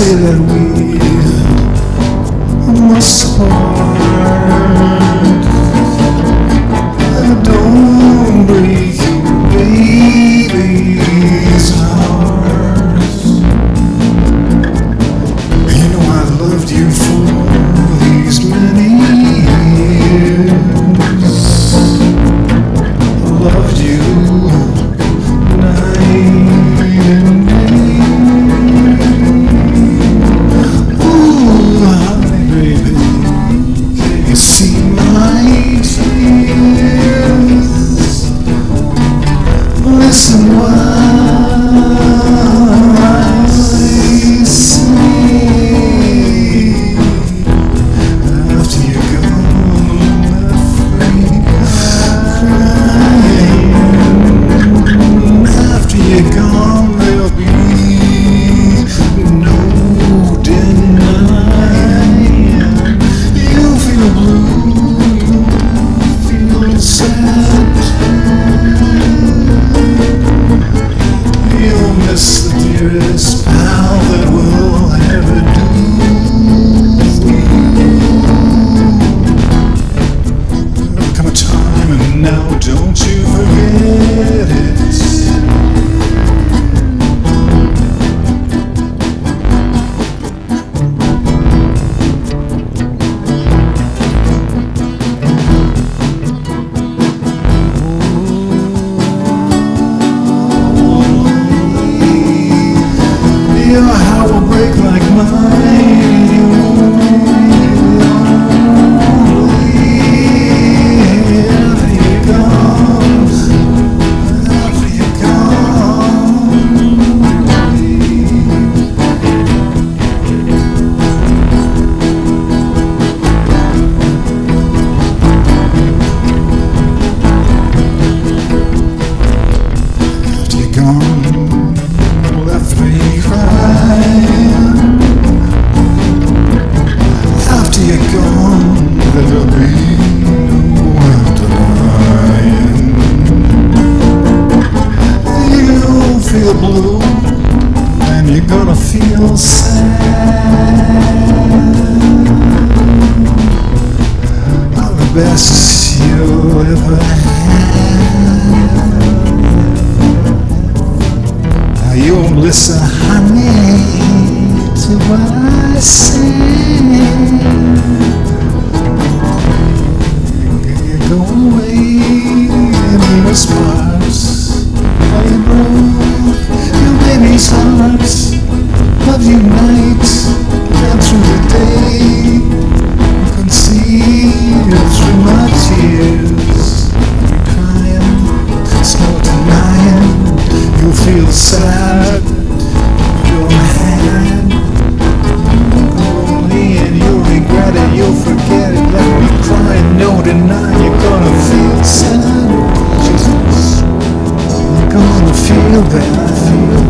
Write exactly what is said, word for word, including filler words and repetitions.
say that we must part. I don't break you, baby's heart. You know I loved you for these many years. I loved you night and day. Ooh, honey, baby, can you see my tears? Listen while I sing. After you're gone, left me crying. After you're gone, there'll be no denying. You'll feel blue, you'll feel sad too. You'll miss the dearest pal that will ever do for you. There'll come a time, and now don't you forget it. Your heart will break like mine. You after you're gone, after you're gone, after you're gone, left me crying. After you're gone, there'll be no denying. You'll feel blue, and you're gonna feel sad. I'm the best you'll ever have. You won't listen, honey, to what I say. You go away and leave us parts. How you broke your baby's heart. Love you night and through the day. You can see it through my tears. You're crying, it's no denying. You'll feel sad, you'll mad, lonely, and you'll regret it, you'll forget it. Let me cry, no deny, you're gonna feel sad. Jesus, you're gonna feel bad.